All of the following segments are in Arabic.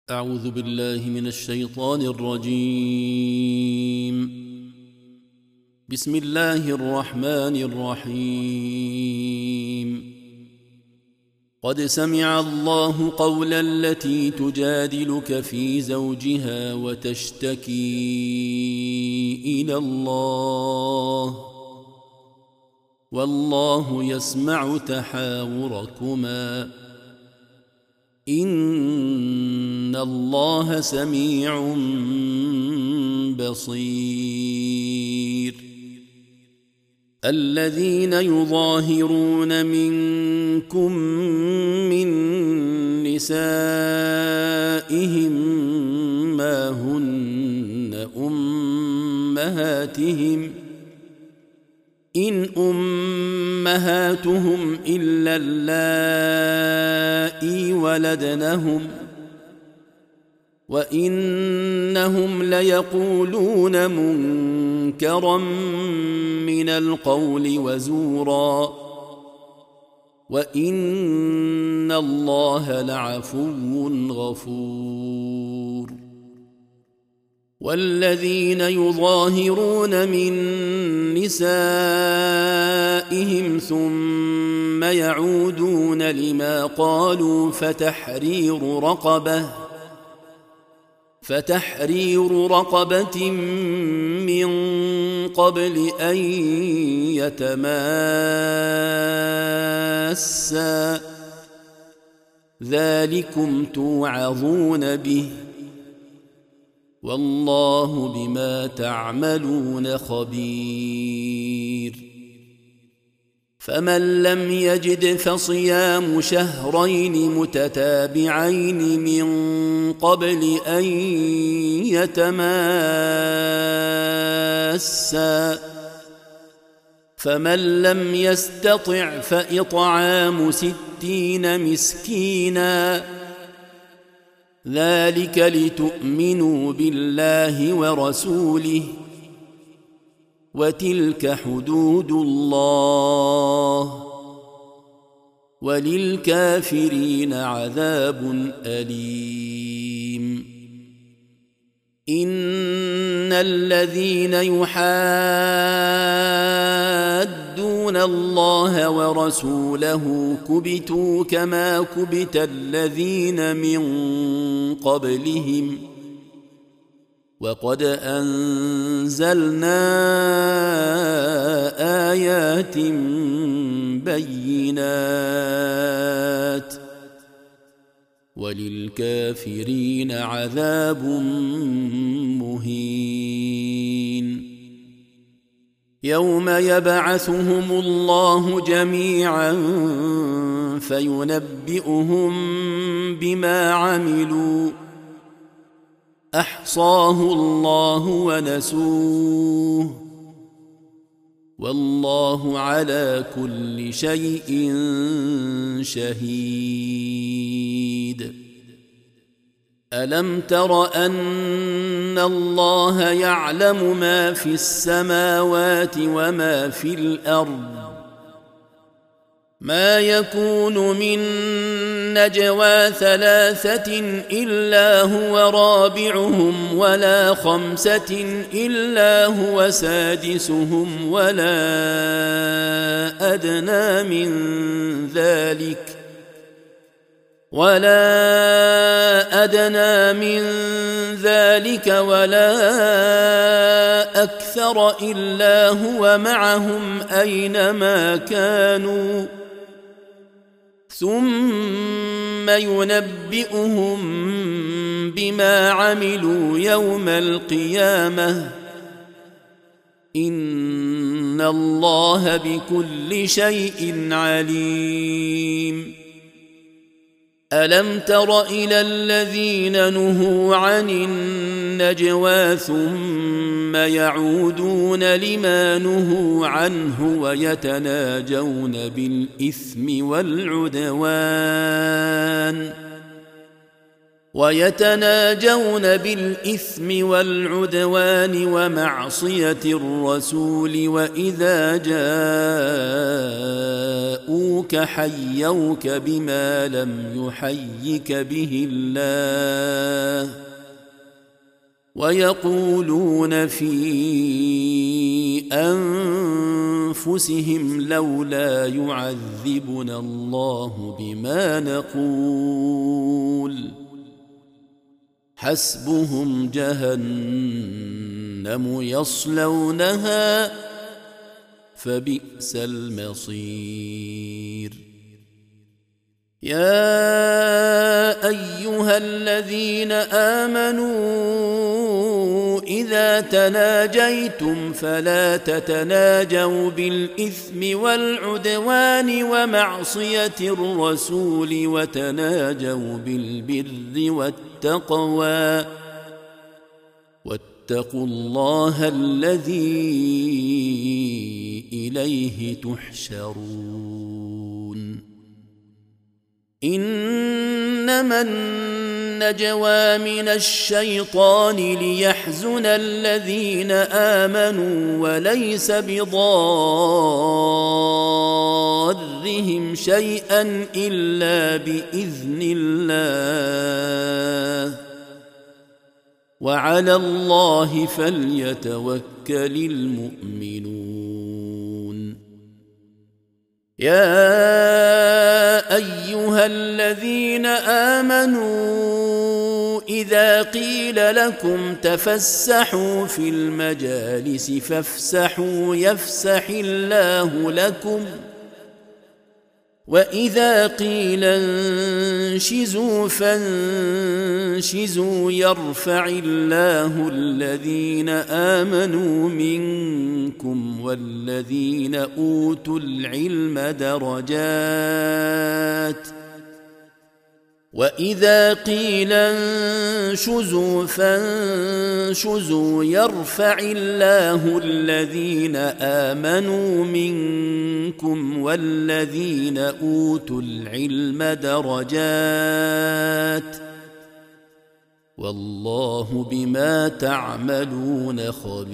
أعوذ بالله من الشيطان الرجيم. بسم الله الرحمن الرحيم. قد سمع الله قول التي تجادلك في زوجها وتشتكي إلى الله والله يسمع تحاوركما إن الله سميع بصير. الذين يظاهرون منكم من نسائهم ما هن أمهاتهم إن أمهاتهم إلا اللائي ولدنهم وإنهم ليقولون منكرا من القول وزورا وإن الله لعفو غفور. والذين يظاهرون من نسائهم ثم يعودون لما قالوا فتحرير رقبة من قبل أن يتماسا ذلكم توعظون به والله بما تعملون خبير. فمن لم يجد فصيام شهرين متتابعين من قبل أن يتماسا فمن لم يستطع فإطعام 60 مسكينا ذلك لتؤمنوا بالله ورسوله وتلك حدود الله وللكافرين عذاب أليم. إن الذين يحادون الله ورسوله كبتوا كما كبت الذين من قبلهم وقد أنزلنا آيات بينات وللكافرين عذاب مهين. يوم يبعثهم الله جميعا فينبئهم بما عملوا أحصاه الله ونسوه والله على كل شيء شهيد. ألم تر أن الله يعلم ما في السماوات وما في الأرض ما يكون من نجوى 3 إلا هو رابعهم ولا 5 إلا هو سادسهم ولا أدنى من ذلك ولا أكثر إلا هو معهم أينما كانوا ثم ينبئهم بما عملوا يوم القيامة إن الله بكل شيء عليم. ألم تر إلى الذين نهوا عن النجوى ثم يعودون لما نهوا عنه ويتناجون بالإثم والعدوان ومعصية الرسول وإذا جاءوا بدؤوك حيوك بما لم يحيك به الله ويقولون في أنفسهم لولا يعذبنا الله بما نقول حسبهم جهنم يصلونها فبئس المصير يا أيها الذين آمنوا إذا تناجيتم فلا تتناجوا بالإثم والعدوان ومعصية الرسول وتناجوا بالبر والتقوى واتقوا الله الذي إليه تحشرون إنما النجوى من الشيطان ليحزن الذين آمنوا وليس بضارهم شيئا إلا بإذن الله وعلى الله فليتوكل المؤمنون يا أيها الذين آمنوا إذا قيل لكم تفسحوا في المجالس فافسحوا يفسح الله لكم وإذا قيل انشزوا فانشزوا يرفع الله الذين آمنوا منكم والذين أوتوا العلم درجات وإذا قيل انشزوا فانشزوا يرفع الله الذين آمنوا منكم والذين أوتوا العلم درجات والله بما تعملون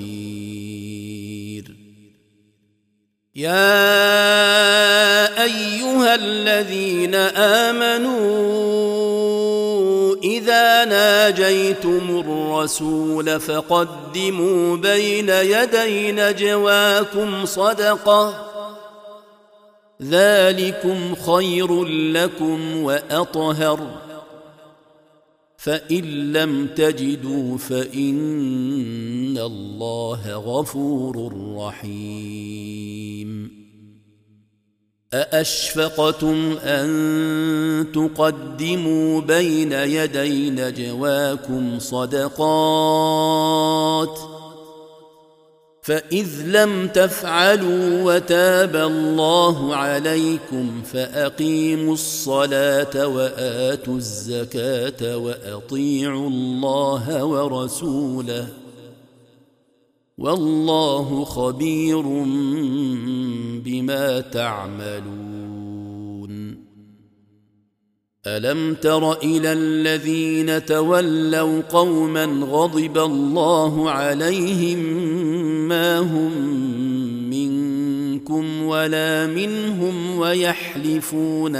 خبير يا أيها الذين آمنوا إذا ناجيتم الرسول فقدموا بين يدي نجواكم صدقة ذلكم خير لكم وأطهر فإن لم تجدوا فإن الله غفور رحيم أأشفقتم أن تقدموا بين يدي نجواكم صدقات فإذ لم تفعلوا وتاب الله عليكم فأقيموا الصلاة وآتوا الزكاة وأطيعوا الله ورسوله والله خبير بما تعملون ألم تر إلى الذين تولوا قوما غضب الله عليهم ما هم منكم ولا منهم ويحلفون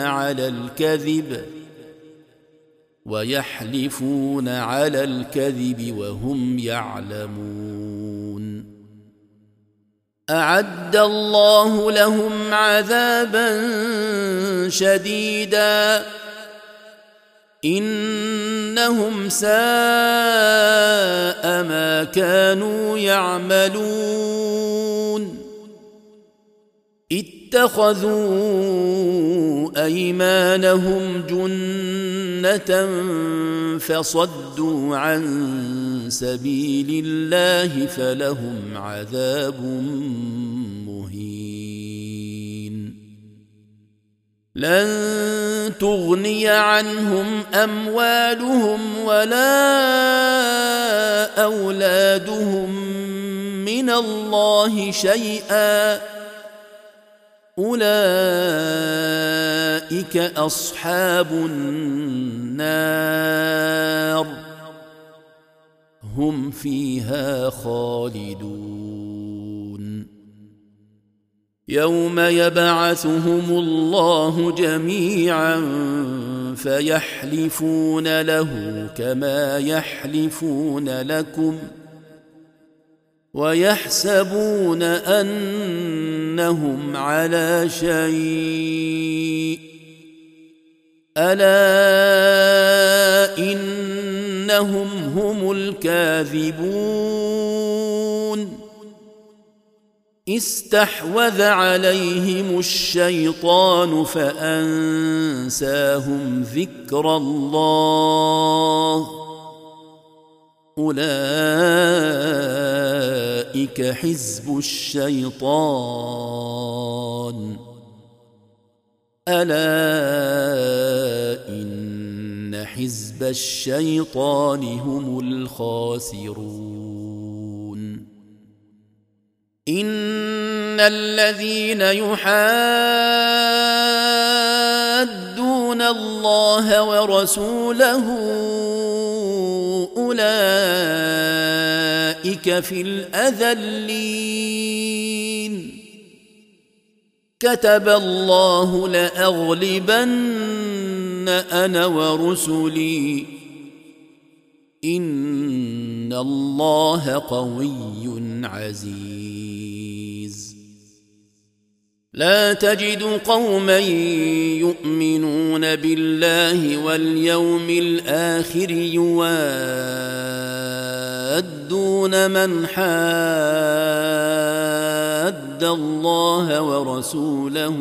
على الكذب وهم يعلمون أعد الله لهم عذابا شديدا إنهم ساء ما كانوا يعملون اتخذوا أيمانهم جنة فصدوا عن سبيل الله فلهم عذاب مهين لن تغني عنهم أموالهم ولا أولادهم من الله شيئا أولئك أصحاب النار هم فيها خالدون يوم يبعثهم الله جميعا فيحلفون له كما يحلفون لكم ويحسبون أنهم على شيء ألا إنهم هم الكاذبون استحوذ عليهم الشيطان فأنساهم ذكر الله أولئك حزب الشيطان ألا إن حزب الشيطان هم الخاسرون إن الذين يحادون الله ورسوله أولئك في الأذلين كتب الله لأغلبن أنا ورسلي إن الله قوي عزيز لا تجد قوما يؤمنون بالله واليوم الآخر يوادون من حاد الله ورسوله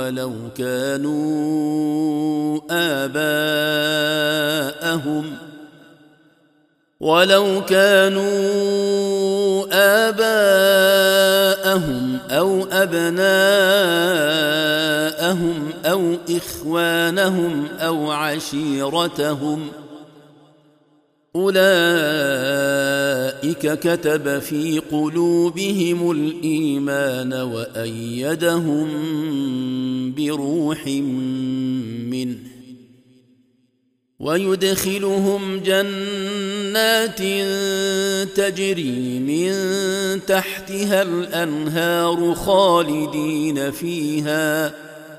ولو كانوا آباءهم أو أبناءهم أو إخوانهم أو عشيرتهم أولئك كتب في قلوبهم الإيمان وأيدهم بروح منه ويدخلهم جنات تجري من تحتها الأنهار خالدين فيها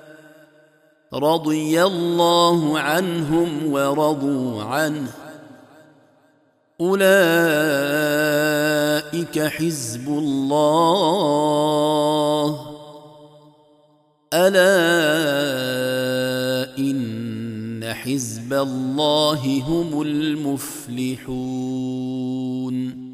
رضي الله عنهم ورضوا عنه أولئك حزب الله ألا إن حزب الله هم المفلحون